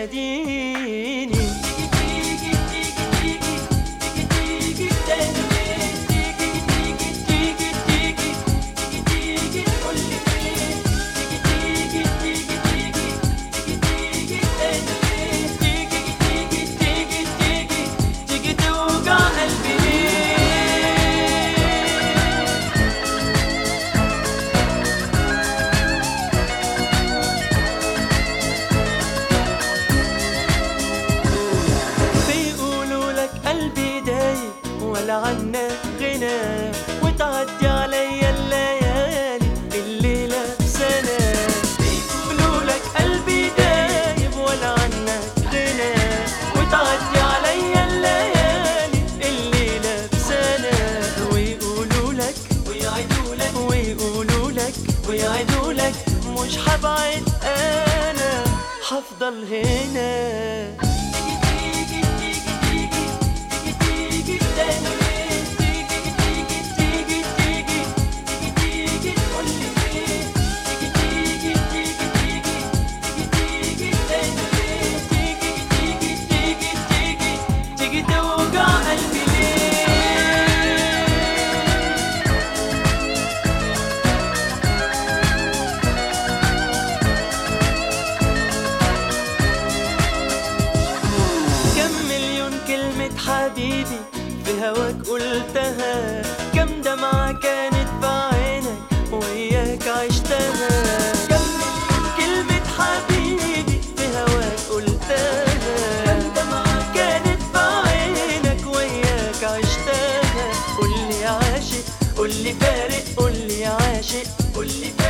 تناديني. ولا عنا غنى وتعدي عليا الليالي الليلة سنة. بيقولوا لك قلبي دايب ولا عنك غنى وتعدي عليا الليالي الليلة بسنة. ويقولوا لك ويعيدوا لك ويقولوا لك ويعيدوا لك مش حبعد أنا حفضل هنا. حبيبي في هواك قلتها، كم دمعة كانت بعينك وياك عشتها. كم مليون كلمة حبيبي في هواك قلتها، كم دمعة كانت بعينك وياك عشتها. قولي عاشق قولي فارق قولي عاشق قولي